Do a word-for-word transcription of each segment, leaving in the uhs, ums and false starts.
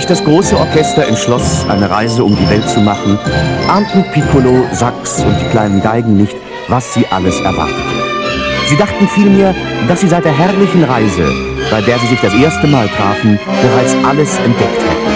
sich das große Orchester entschloss, eine Reise um die Welt zu machen, ahnten Piccolo, Sax und die kleinen Geigen nicht, was sie alles erwartete. Sie dachten vielmehr, dass sie seit der herrlichen Reise, bei der sie sich das erste Mal trafen, bereits alles entdeckt hätten.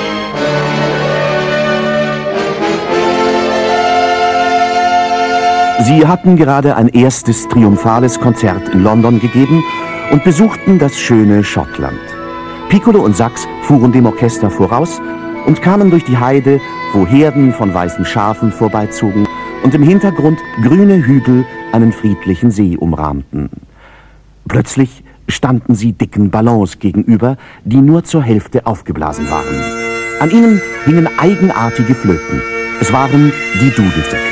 Sie hatten gerade ein erstes triumphales Konzert in London gegeben und besuchten das schöne Schottland. Piccolo und Sax fuhren dem Orchester voraus und kamen durch die Heide, wo Herden von weißen Schafen vorbeizogen und im Hintergrund grüne Hügel einen friedlichen See umrahmten. Plötzlich standen sie dicken Ballons gegenüber, die nur zur Hälfte aufgeblasen waren. An ihnen hingen eigenartige Flöten. Es waren die Dudelsäcke.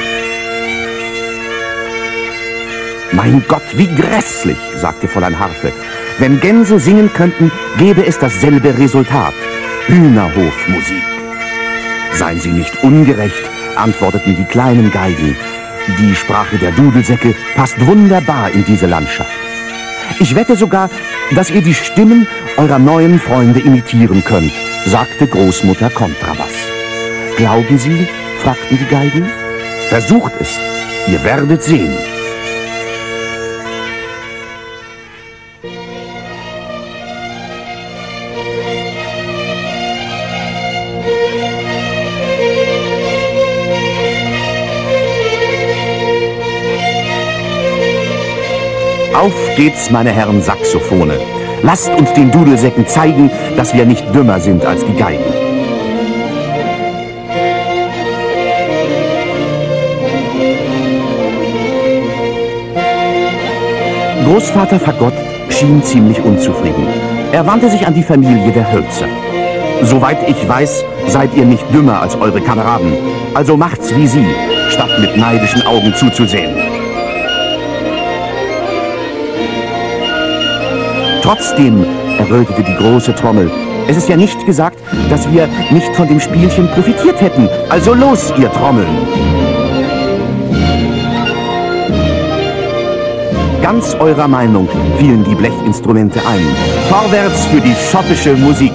»Mein Gott, wie grässlich«, sagte Fräulein Harfe. »Wenn Gänse singen könnten, gäbe es dasselbe Resultat. Hühnerhofmusik.« »Seien Sie nicht ungerecht«, antworteten die kleinen Geigen. »Die Sprache der Dudelsäcke passt wunderbar in diese Landschaft. Ich wette sogar, dass ihr die Stimmen eurer neuen Freunde imitieren könnt«, sagte Großmutter Kontrabass. »Glauben Sie?«, fragten die Geigen. »Versucht es, ihr werdet sehen.« Auf geht's, meine Herren Saxophone. Lasst uns den Dudelsäcken zeigen, dass wir nicht dümmer sind als die Geigen. Großvater Fagott schien ziemlich unzufrieden. Er wandte sich an die Familie der Hölzer. Soweit ich weiß, seid ihr nicht dümmer als eure Kameraden. Also macht's wie sie, statt mit neidischen Augen zuzusehen. Trotzdem, errötete die große Trommel, es ist ja nicht gesagt, dass wir nicht von dem Spielchen profitiert hätten. Also los, ihr Trommeln! Ganz eurer Meinung fielen die Blechinstrumente ein. Vorwärts für die schottische Musik!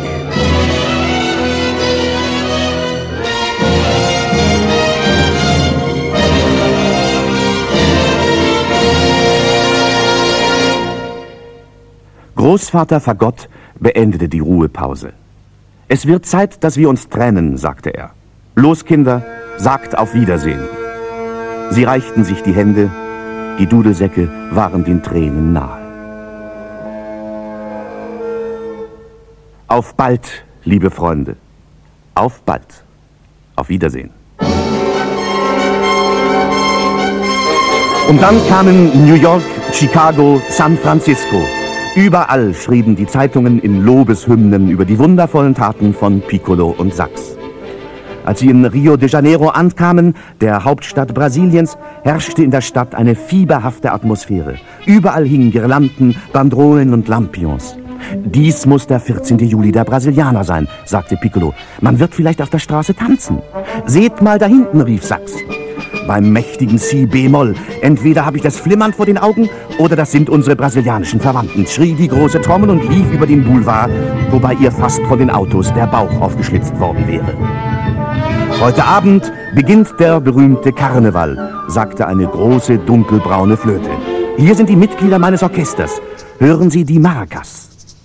Großvater Fagott beendete die Ruhepause. »Es wird Zeit, dass wir uns trennen«, sagte er. »Los, Kinder, sagt auf Wiedersehen.« Sie reichten sich die Hände, die Dudelsäcke waren den Tränen nahe. Auf bald, liebe Freunde, auf bald, auf Wiedersehen. Und dann kamen New York, Chicago, San Francisco. Überall schrieben die Zeitungen in Lobeshymnen über die wundervollen Taten von Piccolo und Sax. Als sie in Rio de Janeiro ankamen, der Hauptstadt Brasiliens, herrschte in der Stadt eine fieberhafte Atmosphäre. Überall hingen Girlanden, Bandrolen und Lampions. »Dies muss der vierzehnte Juli der Brasilianer sein«, sagte Piccolo. »Man wird vielleicht auf der Straße tanzen.« »Seht mal da hinten«, rief Sax. Beim mächtigen Si-Bemol. Entweder habe ich das Flimmern vor den Augen oder das sind unsere brasilianischen Verwandten, schrie die große Trommel und lief über den Boulevard, wobei ihr fast von den Autos der Bauch aufgeschlitzt worden wäre. »Heute Abend beginnt der berühmte Karneval«, sagte eine große dunkelbraune Flöte. »Hier sind die Mitglieder meines Orchesters. Hören Sie die Maracas.«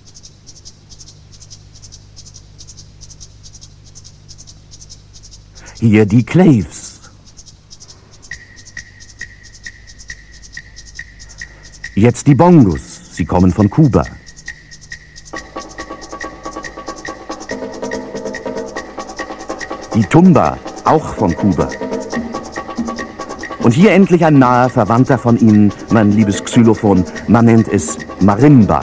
Hier die Claves. Jetzt die Bongos, sie kommen von Kuba. Die Tumba, auch von Kuba. Und hier endlich ein naher Verwandter von Ihnen, mein liebes Xylophon, man nennt es Marimba.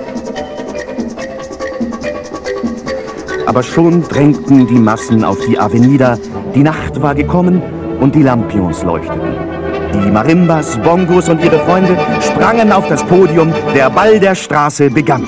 Aber schon drängten die Massen auf die Avenida, die Nacht war gekommen und die Lampions leuchteten. Die Marimbas, Bongos und ihre Freunde sprangen auf das Podium, der Ball der Straße begann.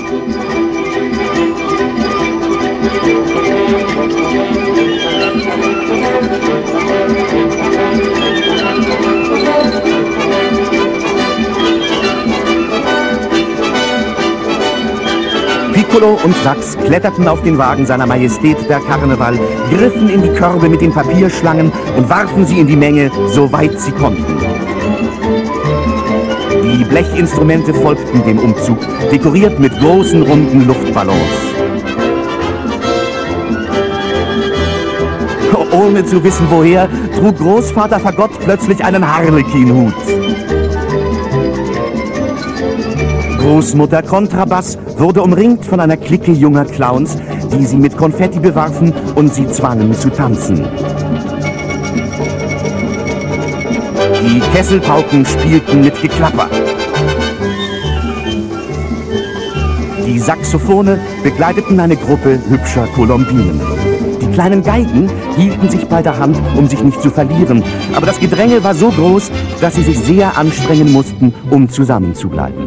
Piccolo und Sax kletterten auf den Wagen seiner Majestät der Karneval, griffen in die Körbe mit den Papierschlangen und warfen sie in die Menge, so weit sie konnten. Die Blechinstrumente folgten dem Umzug, dekoriert mit großen, runden Luftballons. Ohne zu wissen woher, trug Großvater Fagott plötzlich einen Harlekinhut. Großmutter Kontrabass wurde umringt von einer Clique junger Clowns, die sie mit Konfetti bewarfen und sie zwangen zu tanzen. Die Kesselpauken spielten mit Geklapper. Die Saxophone begleiteten eine Gruppe hübscher Kolumbinen. Die kleinen Geigen hielten sich bei der Hand, um sich nicht zu verlieren, aber das Gedränge war so groß, dass sie sich sehr anstrengen mussten, um zusammenzubleiben.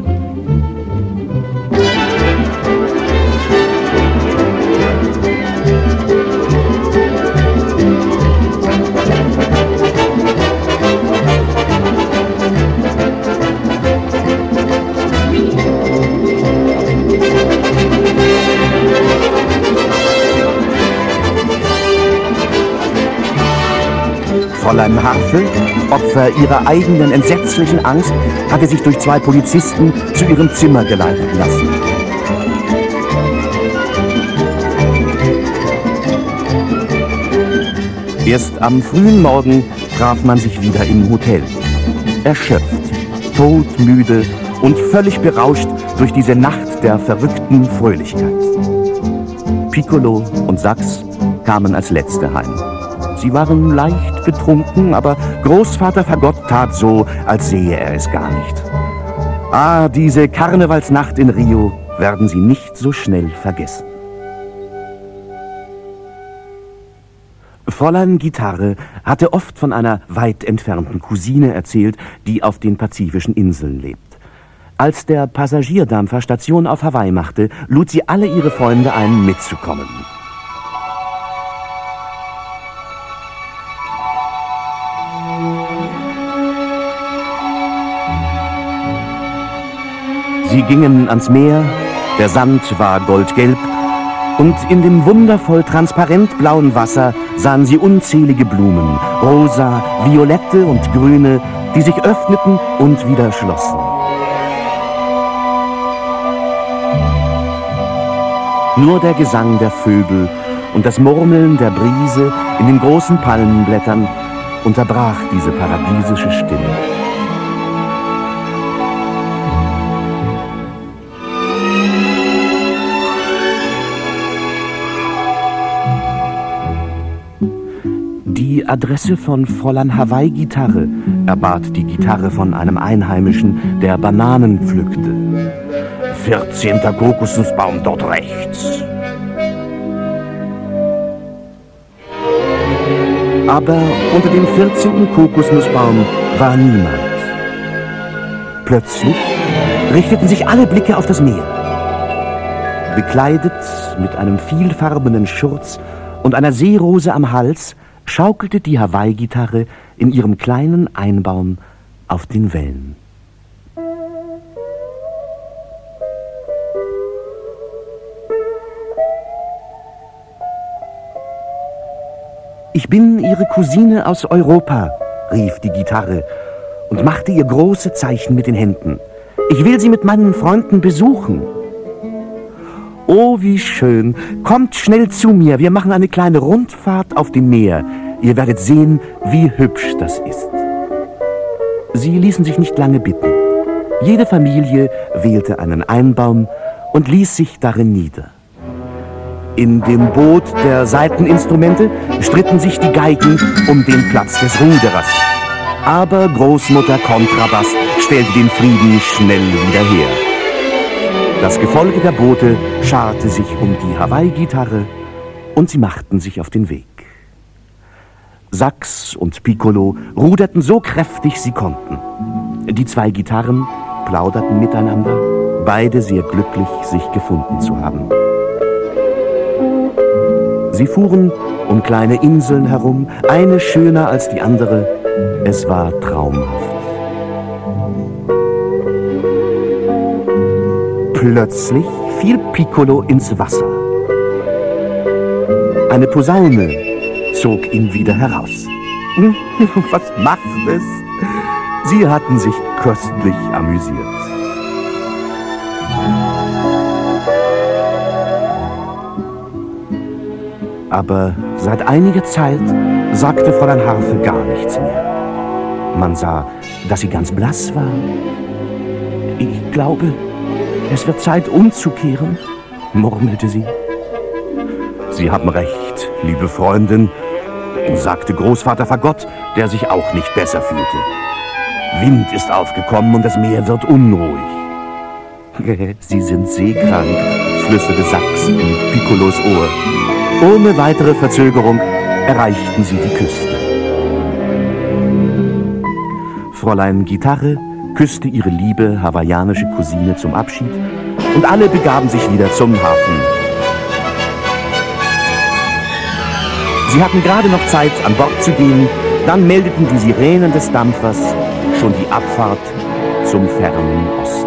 Fräulein Harfe, Opfer ihrer eigenen entsetzlichen Angst, hatte sich durch zwei Polizisten zu ihrem Zimmer geleitet lassen. Erst am frühen Morgen traf man sich wieder im Hotel. Erschöpft, todmüde und völlig berauscht durch diese Nacht der verrückten Fröhlichkeit. Piccolo und Sax kamen als Letzte heim. Sie waren leicht betrunken, aber Großvater Fagott tat so, als sehe er es gar nicht. Ah, diese Karnevalsnacht in Rio werden sie nicht so schnell vergessen. Fräulein Gitarre hatte oft von einer weit entfernten Cousine erzählt, die auf den pazifischen Inseln lebt. Als der Passagierdampfer Station auf Hawaii machte, lud sie alle ihre Freunde ein, mitzukommen. Sie gingen ans Meer, der Sand war goldgelb und in dem wundervoll transparent blauen Wasser sahen sie unzählige Blumen, rosa, violette und grüne, die sich öffneten und wieder schlossen. Nur der Gesang der Vögel und das Murmeln der Brise in den großen Palmenblättern unterbrach diese paradiesische Stille. Die Adresse von Fräulein Hawaii-Gitarre erbat die Gitarre von einem Einheimischen, der Bananen pflückte. vierzehnter Kokosnussbaum dort rechts. Aber unter dem vierzehnten Kokosnussbaum war niemand. Plötzlich richteten sich alle Blicke auf das Meer. Bekleidet mit einem vielfarbenen Schurz und einer Seerose am Hals, schaukelte die Hawaii-Gitarre in ihrem kleinen Einbaum auf den Wellen. Ich bin Ihre Cousine aus Europa, rief die Gitarre und machte ihr große Zeichen mit den Händen. Ich will Sie mit meinen Freunden besuchen. Oh, wie schön. Kommt schnell zu mir. Wir machen eine kleine Rundfahrt auf dem Meer. Ihr werdet sehen, wie hübsch das ist. Sie ließen sich nicht lange bitten. Jede Familie wählte einen Einbaum und ließ sich darin nieder. In dem Boot der Saiteninstrumente stritten sich die Geigen um den Platz des Ruderers. Aber Großmutter Kontrabass stellte den Frieden schnell wieder her. Das Gefolge der Boote scharte sich um die Hawaii-Gitarre und sie machten sich auf den Weg. Sax und Piccolo ruderten so kräftig sie konnten. Die zwei Gitarren plauderten miteinander, beide sehr glücklich, sich gefunden zu haben. Sie fuhren um kleine Inseln herum, eine schöner als die andere. Es war traumhaft. Plötzlich fiel Piccolo ins Wasser. Eine Posaune zog ihn wieder heraus. Was macht es? Sie hatten sich köstlich amüsiert. Aber seit einiger Zeit sagte Fräulein Harfe gar nichts mehr. Man sah, dass sie ganz blass war. Ich glaube, es wird Zeit umzukehren, murmelte sie. Sie haben recht, liebe Freundin, sagte Großvater Fagott, der sich auch nicht besser fühlte. Wind ist aufgekommen und das Meer wird unruhig. Sie sind seekrank, flüsterte Sachs in Piccolos Ohr. Ohne weitere Verzögerung erreichten sie die Küste. Fräulein Gitarre küsste ihre liebe hawaiianische Cousine zum Abschied und alle begaben sich wieder zum Hafen. Sie hatten gerade noch Zeit, an Bord zu gehen, dann meldeten die Sirenen des Dampfers schon die Abfahrt zum fernen Osten.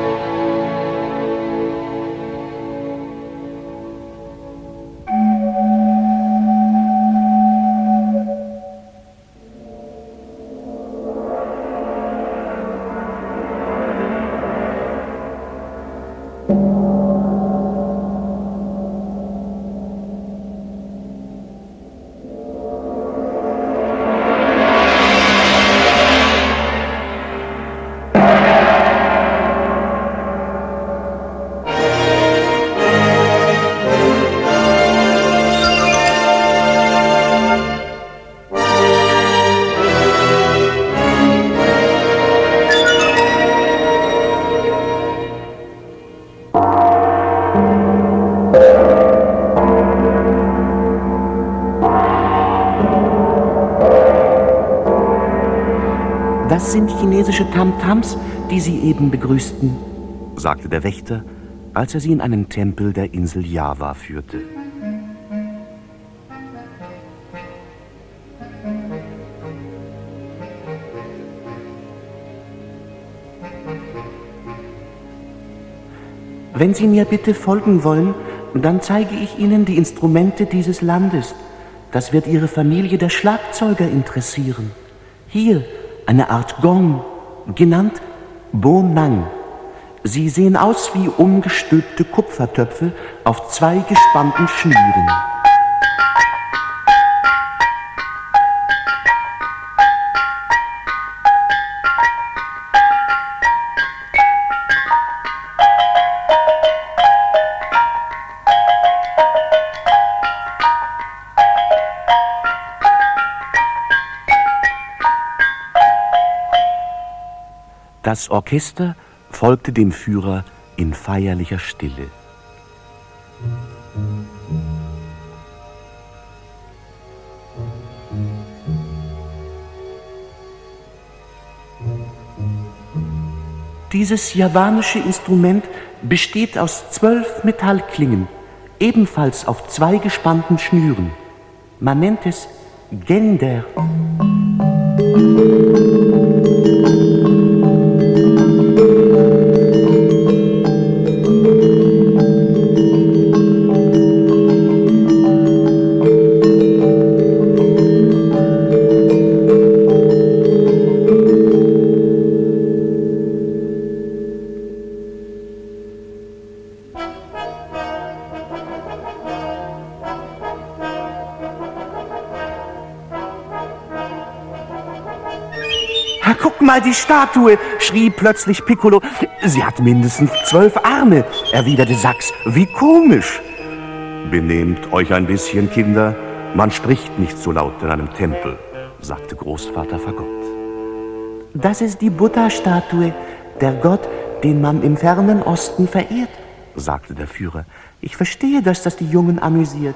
Das sind chinesische Tamtams, die Sie eben begrüßten, sagte der Wächter, als er sie in einen Tempel der Insel Java führte. Wenn Sie mir bitte folgen wollen, dann zeige ich Ihnen die Instrumente dieses Landes. Das wird Ihre Familie der Schlagzeuger interessieren. Hier eine Art Gong, genannt Bo Nang. Sie sehen aus wie umgestülpte Kupfertöpfe auf zwei gespannten Schnüren. Das Orchester folgte dem Führer in feierlicher Stille. Dieses javanische Instrument besteht aus zwölf Metallklingen, ebenfalls auf zwei gespannten Schnüren. Man nennt es Gender. Guck mal, die Statue, schrie plötzlich Piccolo. Sie hat mindestens zwölf Arme, erwiderte Sachs. Wie komisch. Benehmt euch ein bisschen, Kinder. Man spricht nicht so laut in einem Tempel, sagte Großvater Fagott. Das ist die Buddha-Statue, der Gott, den man im fernen Osten verehrt, sagte der Führer. Ich verstehe, dass das die Jungen amüsiert.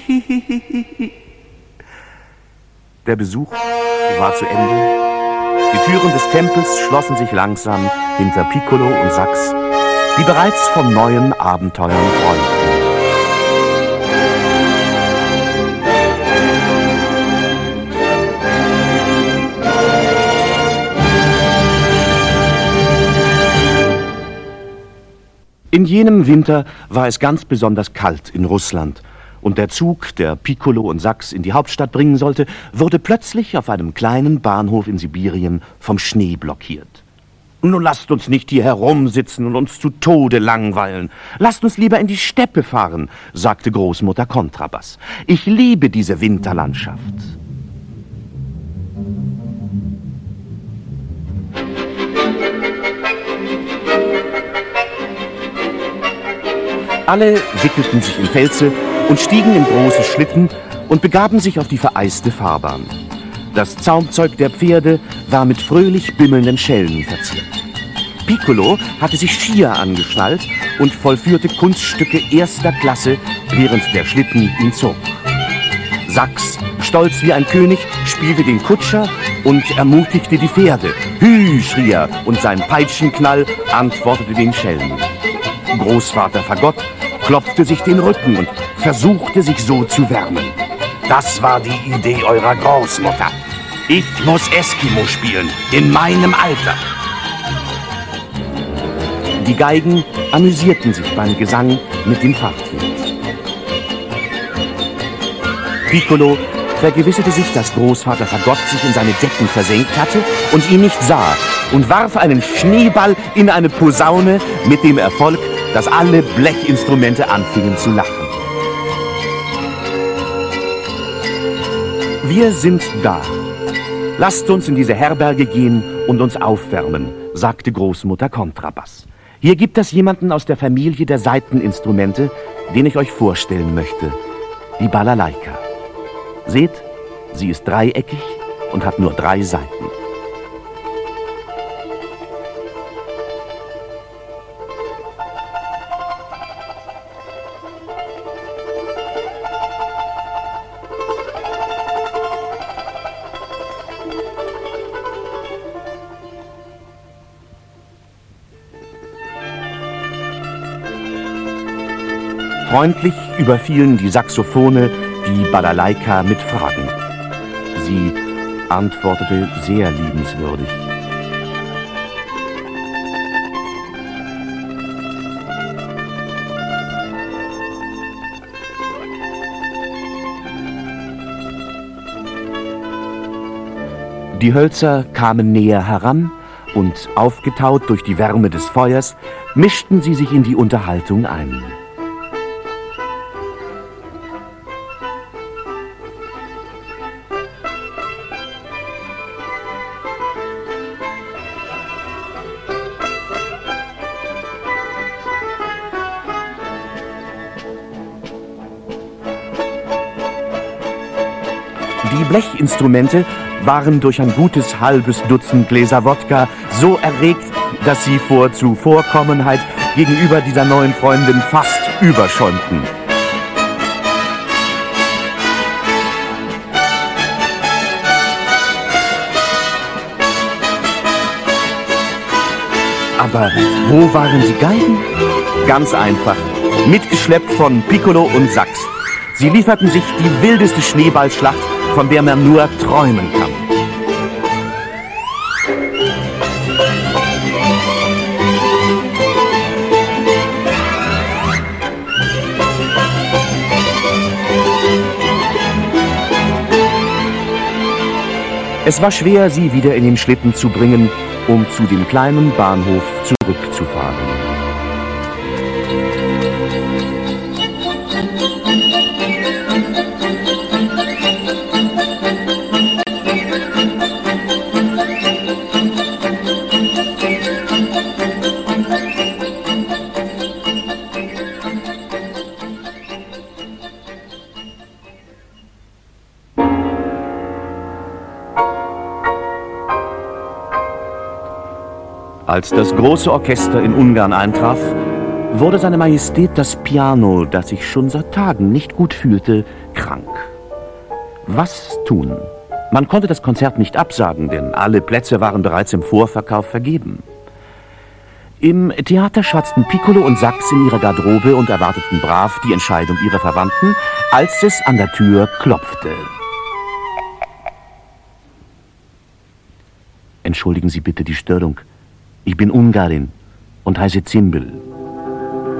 Der Besuch war zu Ende. Die Türen des Tempels schlossen sich langsam hinter Piccolo und Sachs, die bereits von neuen Abenteuern träumten. In jenem Winter war es ganz besonders kalt in Russland. Und der Zug, der Piccolo und Sachs in die Hauptstadt bringen sollte, wurde plötzlich auf einem kleinen Bahnhof in Sibirien vom Schnee blockiert. Nun lasst uns nicht hier herumsitzen und uns zu Tode langweilen. Lasst uns lieber in die Steppe fahren, sagte Großmutter Kontrabass. Ich liebe diese Winterlandschaft. Alle wickelten sich in Pelze und stiegen in große Schlitten und begaben sich auf die vereiste Fahrbahn. Das Zaumzeug der Pferde war mit fröhlich bimmelnden Schellen verziert. Piccolo hatte sich Skier angeschnallt und vollführte Kunststücke erster Klasse, während der Schlitten ihn zog. Sachs, stolz wie ein König, spielte den Kutscher und ermutigte die Pferde. Hü, schrie er, und sein Peitschenknall antwortete den Schellen. Großvater Fagott klopfte sich den Rücken und versuchte, sich so zu wärmen. Das war die Idee eurer Großmutter. Ich muss Eskimo spielen, in meinem Alter. Die Geigen amüsierten sich beim Gesang mit dem Fahrtwind. Piccolo vergewisserte sich, dass Großvater Fagott sich in seine Decken versenkt hatte und ihn nicht sah, und warf einen Schneeball in eine Posaune mit dem Erfolg, dass alle Blechinstrumente anfingen zu lachen. Wir sind da. Lasst uns in diese Herberge gehen und uns aufwärmen, sagte Großmutter Kontrabass. Hier gibt es jemanden aus der Familie der Saiteninstrumente, den ich euch vorstellen möchte. Die Balalaika. Seht, sie ist dreieckig und hat nur drei Saiten. Freundlich überfielen die Saxophone die Balalaika mit Fragen. Sie antwortete sehr liebenswürdig. Die Hölzer kamen näher heran und, aufgetaut durch die Wärme des Feuers, mischten sie sich in die Unterhaltung ein. Die Blechinstrumente waren durch ein gutes halbes Dutzend Gläser Wodka so erregt, dass sie vor Zuvorkommenheit gegenüber dieser neuen Freundin fast überschäumten. Aber wo waren die Geigen? Ganz einfach, mitgeschleppt von Piccolo und Sachs. Sie lieferten sich die wildeste Schneeballschlacht, von der man nur träumen kann. Es war schwer, sie wieder in den Schlitten zu bringen, um zu dem kleinen Bahnhof zurückzufahren. Als das große Orchester in Ungarn eintraf, wurde seine Majestät das Piano, das sich schon seit Tagen nicht gut fühlte, krank. Was tun? Man konnte das Konzert nicht absagen, denn alle Plätze waren bereits im Vorverkauf vergeben. Im Theater schwatzten Piccolo und Sachs in ihrer Garderobe und erwarteten brav die Entscheidung ihrer Verwandten, als es an der Tür klopfte. Entschuldigen Sie bitte die Störung. Ich bin Ungarin und heiße Zimbel.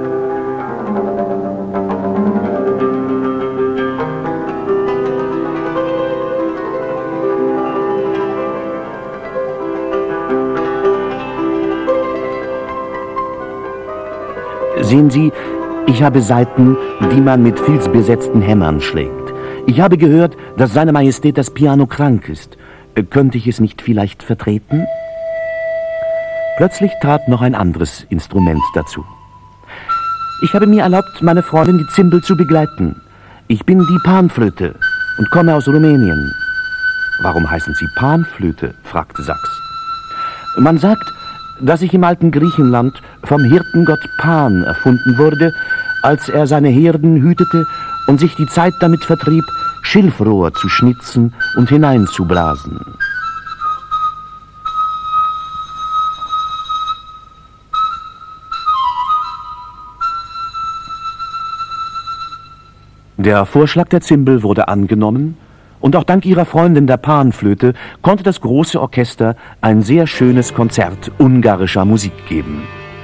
Sehen Sie, ich habe Saiten, die man mit filzbesetzten Hämmern schlägt. Ich habe gehört, dass Seine Majestät das Piano krank ist. Könnte ich es nicht vielleicht vertreten? Plötzlich trat noch ein anderes Instrument dazu. Ich habe mir erlaubt, meine Freundin die Zimbel zu begleiten. Ich bin die Panflöte und komme aus Rumänien. Warum heißen Sie Panflöte? Fragte Sachs. Man sagt, dass ich im alten Griechenland vom Hirtengott Pan erfunden wurde, als er seine Herden hütete und sich die Zeit damit vertrieb, Schilfrohr zu schnitzen und hineinzublasen. Der Vorschlag der Zimbel wurde angenommen, und auch dank ihrer Freundin der Panflöte konnte das große Orchester ein sehr schönes Konzert ungarischer Musik geben.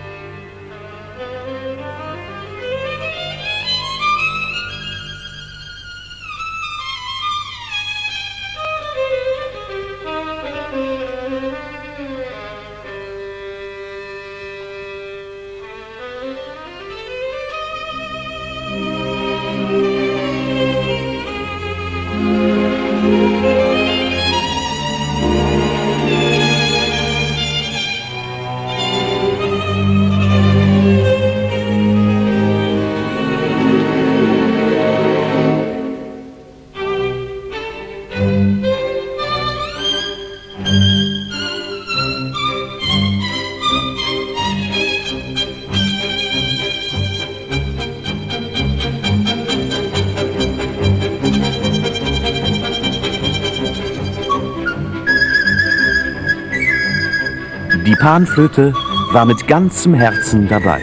Die Panflöte war mit ganzem Herzen dabei.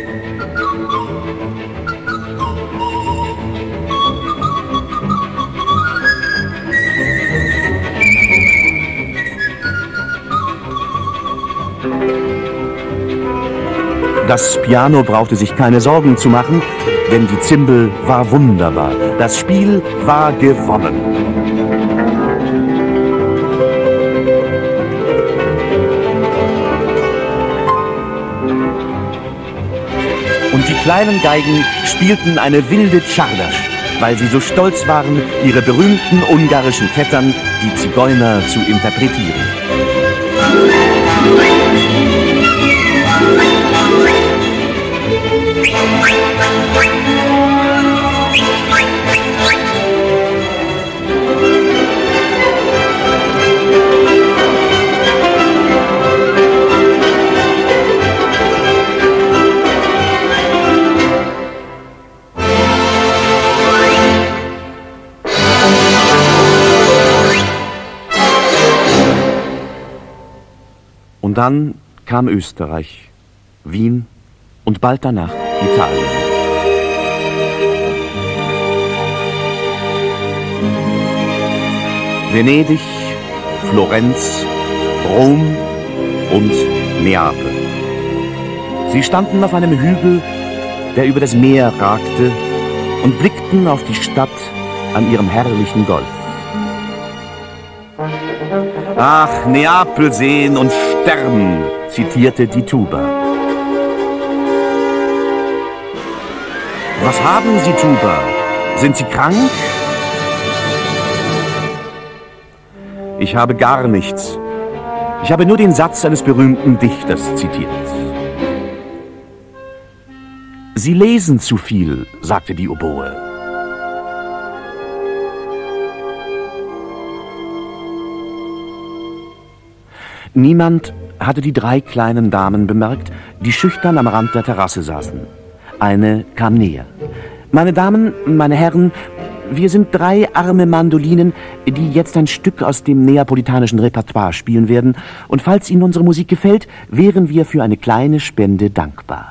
Das Piano brauchte sich keine Sorgen zu machen, denn die Zimbel war wunderbar. Das Spiel war gewonnen. Und die kleinen Geigen spielten eine wilde Czardasch, weil sie so stolz waren, ihre berühmten ungarischen Vettern, die Zigeuner, zu interpretieren. Und dann kam Österreich, Wien und bald danach Italien. Venedig, Florenz, Rom und Neapel. Sie standen auf einem Hügel, der über das Meer ragte, und blickten auf die Stadt an ihrem herrlichen Golf. Ach, Neapel sehen und sterben, zitierte die Tuba. Was haben Sie, Tuba? Sind Sie krank? Ich habe gar nichts. Ich habe nur den Satz eines berühmten Dichters zitiert. Sie lesen zu viel, sagte die Oboe. Niemand hatte die drei kleinen Damen bemerkt, die schüchtern am Rand der Terrasse saßen. Eine kam näher. Meine Damen, meine Herren, wir sind drei arme Mandolinen, die jetzt ein Stück aus dem neapolitanischen Repertoire spielen werden. Und falls Ihnen unsere Musik gefällt, wären wir für eine kleine Spende dankbar.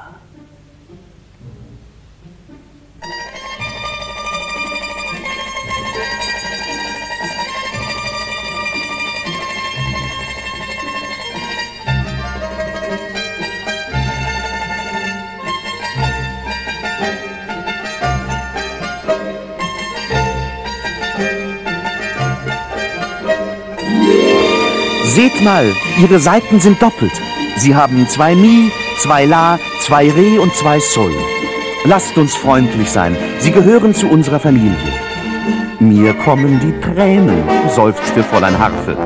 Seht mal, Ihre Saiten sind doppelt. Sie haben zwei Mi, zwei La, Zwei Reh und zwei Soll. Lasst uns freundlich sein, sie gehören zu unserer Familie. Mir kommen die Tränen, seufzte Fräulein Harfe.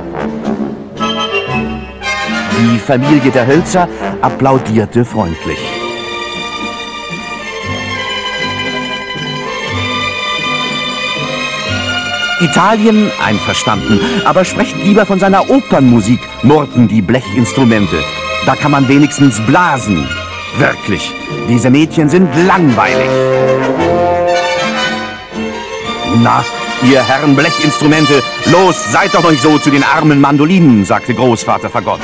Die Familie der Hölzer applaudierte freundlich. Italien einverstanden, aber sprecht lieber von seiner Opernmusik, murrten die Blechinstrumente. Da kann man wenigstens blasen. Wirklich, diese Mädchen sind langweilig. Na, ihr Herren Blechinstrumente, los, seid doch nicht so zu den armen Mandolinen, sagte Großvater Fagott.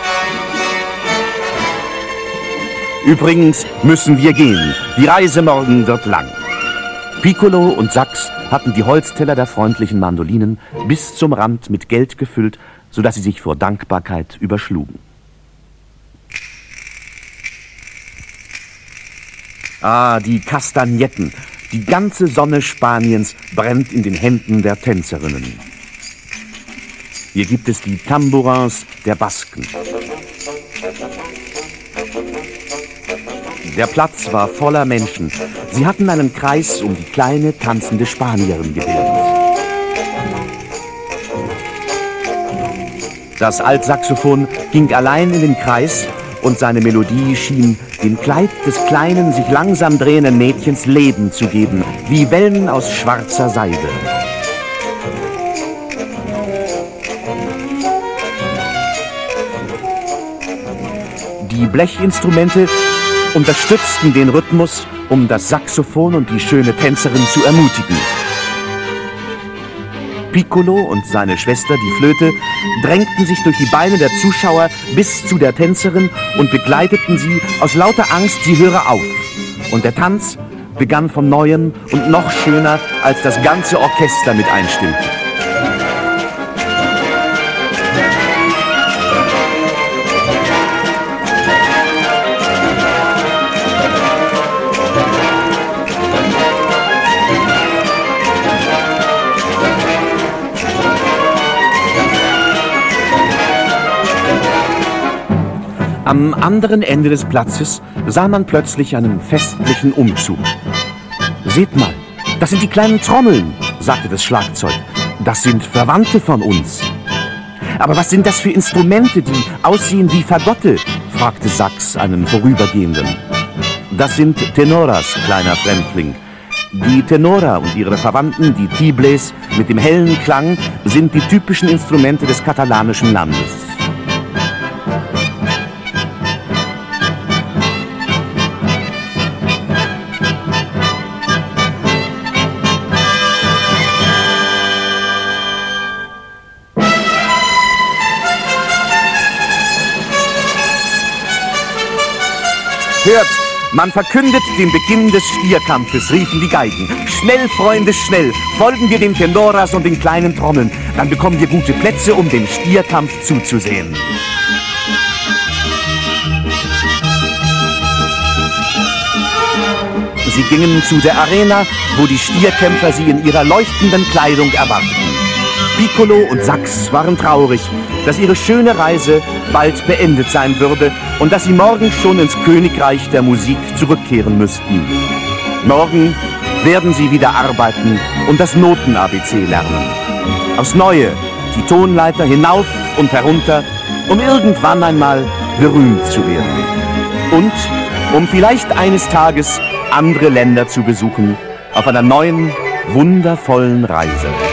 Übrigens müssen wir gehen. Die Reise morgen wird lang. Piccolo und Sax hatten die Holzteller der freundlichen Mandolinen bis zum Rand mit Geld gefüllt, sodass sie sich vor Dankbarkeit überschlugen. Ah, die Kastagnetten. Die ganze Sonne Spaniens brennt in den Händen der Tänzerinnen. Hier gibt es die Tambourins der Basken. Der Platz war voller Menschen. Sie hatten einen Kreis um die kleine, tanzende Spanierin gebildet. Das Altsaxophon ging allein in den Kreis und seine Melodie schien dem Kleid des kleinen, sich langsam drehenden Mädchens Leben zu geben, wie Wellen aus schwarzer Seide. Die Blechinstrumente unterstützten den Rhythmus, um das Saxophon und die schöne Tänzerin zu ermutigen. Piccolo und seine Schwester, die Flöte, drängten sich durch die Beine der Zuschauer bis zu der Tänzerin und begleiteten sie aus lauter Angst, sie höre auf. Und der Tanz begann von Neuem und noch schöner, als das ganze Orchester mit einstimmte. Am anderen Ende des Platzes sah man plötzlich einen festlichen Umzug. Seht mal, das sind die kleinen Trommeln, sagte das Schlagzeug. Das sind Verwandte von uns. Aber was sind das für Instrumente, die aussehen wie Fagotte? Fragte Sax einen Vorübergehenden. Das sind Tenoras, kleiner Fremdling. Die Tenora und ihre Verwandten, die Tibles, mit dem hellen Klang, sind die typischen Instrumente des katalanischen Landes. Hört, man verkündet den Beginn des Stierkampfes, riefen die Geigen. Schnell, Freunde, schnell, folgen wir den Tenoras und den kleinen Trommeln. Dann bekommen wir gute Plätze, um dem Stierkampf zuzusehen. Sie gingen zu der Arena, wo die Stierkämpfer sie in ihrer leuchtenden Kleidung erwarteten. Piccolo und Sax waren traurig, dass ihre schöne Reise bald beendet sein würde und dass sie morgen schon ins Königreich der Musik zurückkehren müssten. Morgen werden sie wieder arbeiten und das Noten-A B C lernen. Aufs Neue die Tonleiter hinauf und herunter, um irgendwann einmal berühmt zu werden. Und um vielleicht eines Tages andere Länder zu besuchen auf einer neuen, wundervollen Reise.